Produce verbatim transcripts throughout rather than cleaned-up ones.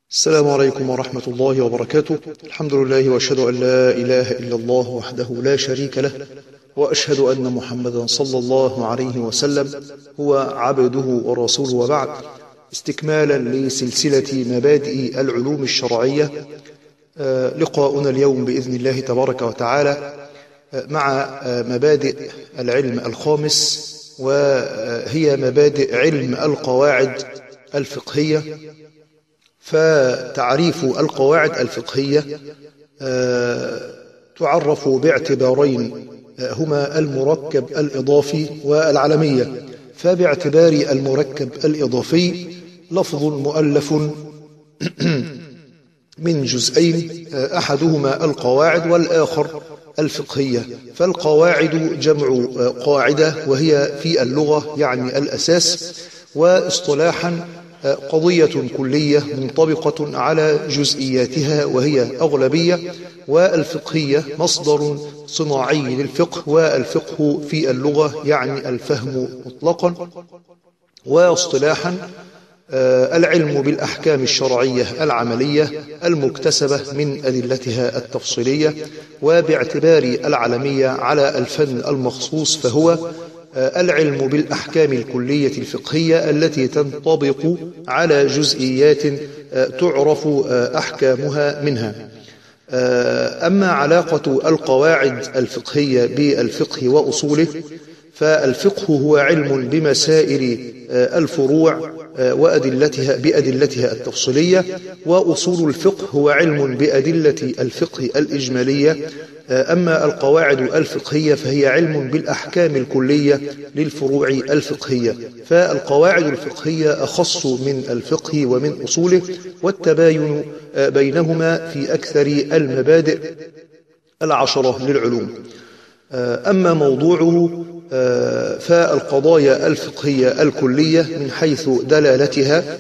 السلام عليكم ورحمة الله وبركاته. الحمد لله وأشهد أن لا إله إلا الله وحده لا شريك له، وأشهد أن محمدا صلى الله عليه وسلم هو عبده ورسوله، وبعد. استكمالا لسلسلة مبادئ العلوم الشرعية، لقاؤنا اليوم بإذن الله تبارك وتعالى مع مبادئ العلم الخامس، وهي مبادئ علم القواعد الفقهية. فتعريف القواعد الفقهية تعرف باعتبارين، هما المركب الإضافي والعلمية. فباعتبار المركب الإضافي لفظ مؤلف من جزئين، أحدهما القواعد والآخر الفقهية. فالقواعد جمع قاعدة، وهي في اللغة يعني الأساس، واصطلاحا قضية كلية منطبقة على جزئياتها وهي أغلبية. والفقهية مصدر صناعي للفقه، والفقه في اللغة يعني الفهم مطلقا. واصطلاحا العلم بالأحكام الشرعية العملية المكتسبة من أدلتها التفصيلية. وباعتبار العلمية على الفن المخصوص، فهو العلم بالأحكام الكلية الفقهية التي تنطبق على جزئيات تعرف أحكامها منها. أما علاقة القواعد الفقهية بالفقه وأصوله، فالفقه هو علم بمسائل الفروع وأدلتها بأدلتها التفصيلية، وأصول الفقه هو علم بأدلة الفقه الإجمالية. أما القواعد الفقهية فهي علم بالأحكام الكلية للفروع الفقهية. فالقواعد الفقهية أخص من الفقه ومن أصوله، والتباين بينهما في أكثر المبادئ العشرة للعلوم. أما موضوعه فالقضايا الفقهية الكلية من حيث دلالتها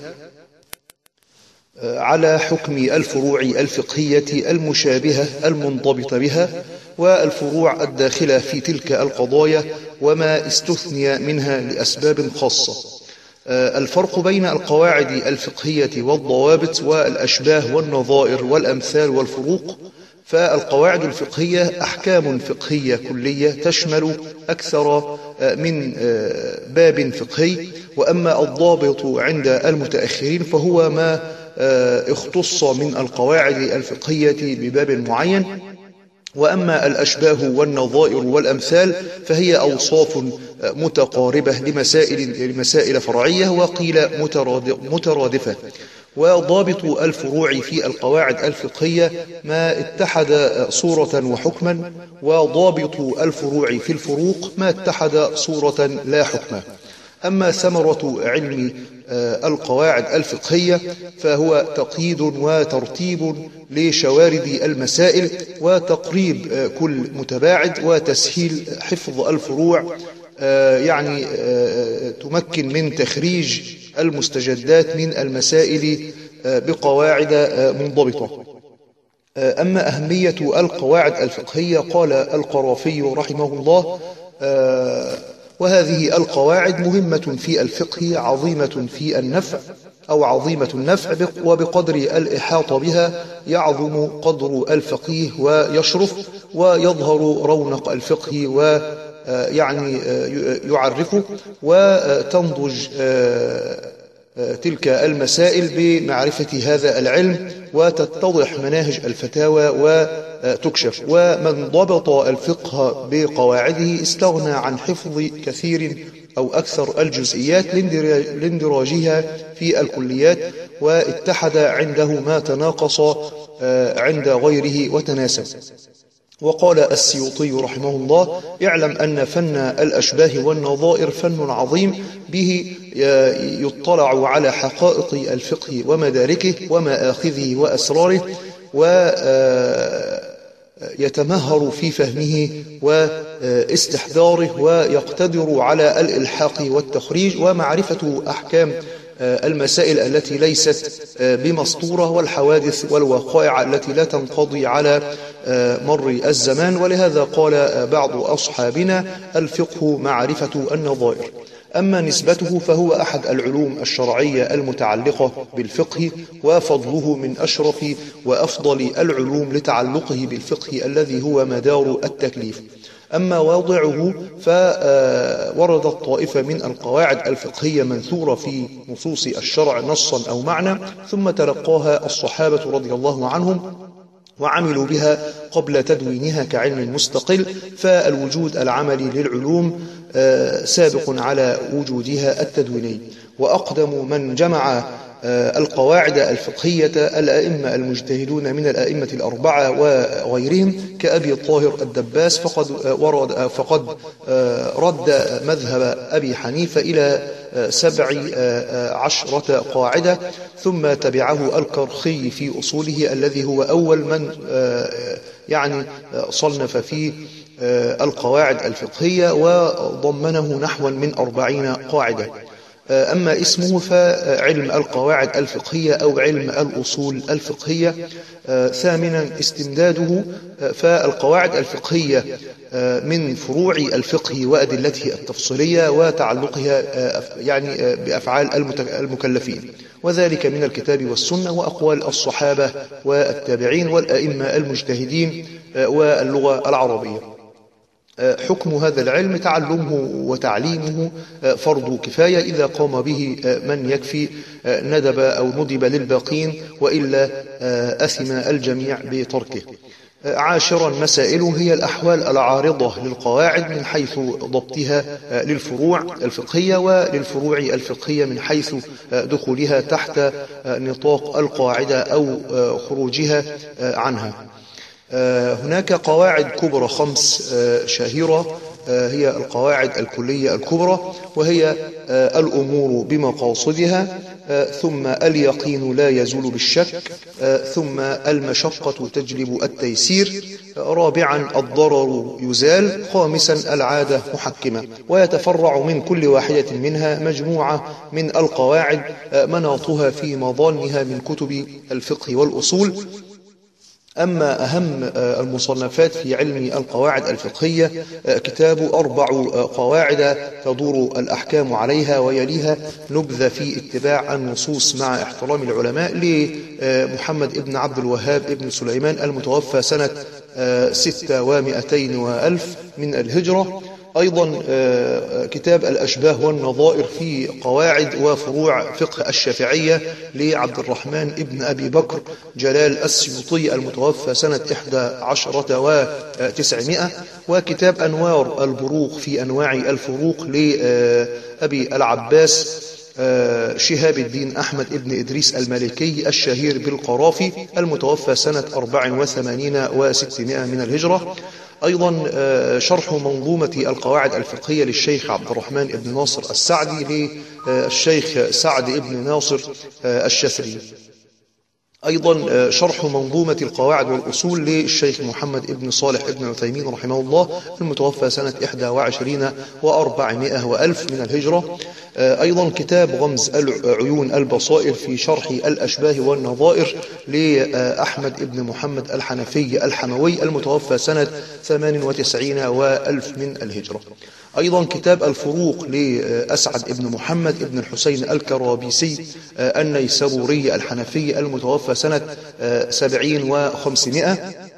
على حكم الفروع الفقهية المشابهة المنضبطة بها، والفروع الداخلة في تلك القضايا وما استثني منها لأسباب خاصة. الفرق بين القواعد الفقهية والضوابط والأشباه والنظائر والأمثال والفروق: فالقواعد الفقهية أحكام فقهية كلية تشمل أكثر من باب فقهي. وأما الضابط عند المتأخرين فهو ما اختص من القواعد الفقهية بباب معين. وأما الأشباه والنظائر والأمثال فهي أوصاف متقاربة لمسائل, لمسائل فرعية، وقيل مترادفة. وضابط الفروع في القواعد الفقهية ما اتحد صورة وحكما، وضابط الفروع في الفروق ما اتحد صورة لا حكما. أما ثمرة علم القواعد الفقهية فهو تقييد وترتيب لشوارد المسائل، وتقريب كل متباعد، وتسهيل حفظ الفروع، يعني تمكن من تخريج المستجدات من المسائل بقواعد منضبطة. أما أهمية القواعد الفقهية، قال القرافي رحمه الله: وهذه القواعد مهمة في الفقه، عظيمة في النفع أو عظيمة النفع، وبقدر الإحاطة بها يعظم قدر الفقيه ويشرف، ويظهر رونق الفقه ويعني يعرفه، وتنضج تلك المسائل بمعرفة هذا العلم، وتتضح مناهج الفتاوى وتكشف. ومن ضبط الفقه بقواعده استغنى عن حفظ كثير أو أكثر الجزئيات لاندراجها في الكليات، واتحد عنده ما تناقص عند غيره وتناسب. وقال السيوطي رحمه الله: اعلم أن فن الأشباه والنظائر فن عظيم، به يطلع على حقائق الفقه ومداركه ومآخذه وأسراره، ويتمهر في فهمه واستحضاره، ويقتدر على الإلحاق والتخريج ومعرفة أحكام المسائل التي ليست بمسطورة، والحوادث والوقائع التي لا تنقضي على مر الزمان. ولهذا قال بعض أصحابنا: الفقه معرفة النظائر. أما نسبته فهو أحد العلوم الشرعية المتعلقة بالفقه، وفضله من أشرف وأفضل العلوم لتعلقه بالفقه الذي هو مدار التكليف. أما واضعه فوردت طائفة من القواعد الفقهية منثورة في نصوص الشرع نصا أو معنى، ثم تلقاها الصحابة رضي الله عنهم وعملوا بها قبل تدوينها كعلم مستقل، فالوجود العملي للعلوم سابق على وجودها التدويني. وأقدم من جمع القواعد الفقهية الأئمة المجتهدون من الأئمة الأربعة وغيرهم كأبي طاهر الدباس، فقد ورد فقد رد مذهب أبي حنيفة إلى سبع عشرة قاعدة، ثم تبعه الكرخي في أصوله الذي هو أول من يعني صنف فيه القواعد الفقهية وضمنه نحو من أربعين قاعدة. أما اسمه فعلم القواعد الفقهية أو علم الأصول الفقهية. ثامنا استمداده، فالقواعد الفقهية من فروع الفقه وأدلته التفصيلية وتعلقها يعني بأفعال المكلفين، وذلك من الكتاب والسنة وأقوال الصحابة والتابعين والأئمة المجتهدين واللغة العربية. حكم هذا العلم تعلمه وتعليمه فرض كفاية، إذا قام به من يكفي ندب أو ندب للباقين، وإلا أثم الجميع بتركه. عاشرا مسائله هي الأحوال العارضة للقواعد من حيث ضبطها للفروع الفقهية، وللفروع الفقهية من حيث دخولها تحت نطاق القاعدة أو خروجها عنها. هناك قواعد كبرى خمس شهيرة، هي القواعد الكلية الكبرى، وهي الأمور بمقاصدها، ثم اليقين لا يزول بالشك، ثم المشقة تجلب التيسير، رابعا الضرر يزال، خامسا العادة محكمة. ويتفرع من كل واحدة منها مجموعة من القواعد مناطها في مظانها من كتب الفقه والأصول. أما أهم المصنفات في علم القواعد الفقهية كتاب أربع قواعد تدور الأحكام عليها، ويليها نبذة في اتباع النصوص مع احترام العلماء لمحمد ابن عبد الوهاب ابن سليمان المتوفى سنة ستة ومئتين وألف من الهجرة. أيضا كتاب الأشباه والنظائر في قواعد وفروع فقه الشافعية لعبد الرحمن ابن أبي بكر جلال السيوطي المتوفى سنة إحدى عشرة وتسعمائة. وكتاب أنوار البروق في أنواع الفروق لأبي العباس شهاب الدين أحمد ابن إدريس المالكي الشهير بالقرافي المتوفى سنة أربع وثمانين وستمائة من الهجرة. أيضا شرح منظومة القواعد الفقهية للشيخ عبد الرحمن بن ناصر السعدي للشيخ سعد بن ناصر الشثري. أيضا شرح منظومة القواعد والأصول للشيخ محمد بن صالح بن عثيمين رحمه الله المتوفى سنة إحدى وعشرين وأربعمائة وألف من الهجرة. أيضا كتاب غمز العيون البصائر في شرح الأشباه والنظائر لأحمد بن محمد الحنفي الحموي المتوفى سنة ثمان وتسعين وألف من الهجرة. أيضا كتاب الفروق لأسعد بن محمد بن الحسين الكرابيسي النيسابوري الحنفي المتوفى سنة سبعين وخمسمائة.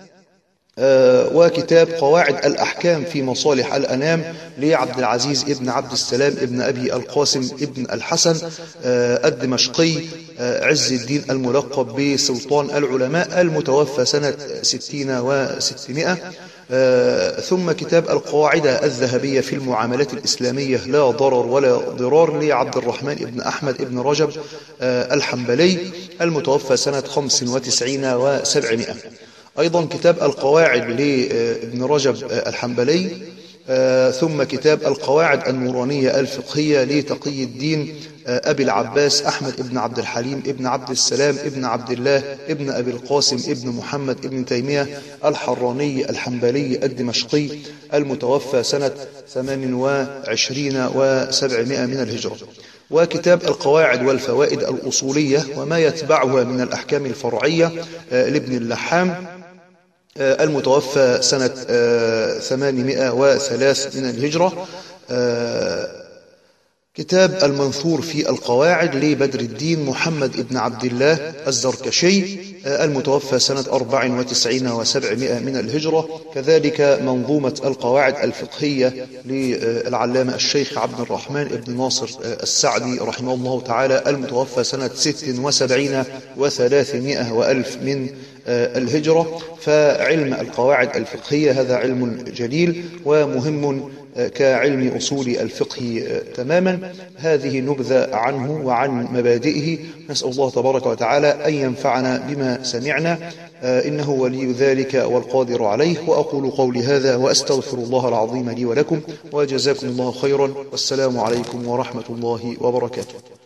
وكتاب قواعد الأحكام في مصالح الأنام لعبد العزيز ابن عبد السلام ابن أبي القاسم ابن الحسن الدمشقي عز الدين الملقب بسلطان العلماء المتوفى سنة ستين وستمائة. ثم كتاب القواعد الذهبية في المعاملات الإسلامية لا ضرر ولا ضرار لعبد الرحمن ابن أحمد ابن رجب الحنبلي المتوفى سنة خمس وتسعين وسبعمائة. أيضا كتاب القواعد لابن رجب الحنبلي. ثم كتاب القواعد النورانية الفقهية لتقي الدين أبي العباس أحمد ابن عبد الحليم ابن عبد السلام ابن عبد الله ابن أبي القاسم ابن محمد ابن تيمية الحراني الحنبلي الدمشقي المتوفى سنة ثمان وعشرين وسبعمائة من الهجرة. وكتاب القواعد والفوائد الأصولية وما يتبعها من الأحكام الفرعية لابن اللحام المتوفى سنة ثمانمائة وثلاثة من الهجرة. كتاب المنثور في القواعد لبدر الدين محمد بن عبد الله الزركشي المتوفى سنة أربع وتسعين وسبعمائة من الهجرة. كذلك منظومة القواعد الفقهية للعلامة الشيخ عبد الرحمن بن ناصر السعدي رحمه الله تعالى المتوفى سنة ست وسبعين وثلاثمائة وألف من الهجرة. فعلم القواعد الفقهية هذا علم جليل ومهم كعلم أصول الفقه تماما. هذه نبذة عنه وعن مبادئه. نسأل الله تبارك وتعالى أن ينفعنا بما سمعنا، إنه ولي ذلك والقادر عليه. وأقول قولي هذا وأستغفر الله العظيم لي ولكم، وجزاكم الله خيرا، والسلام عليكم ورحمة الله وبركاته.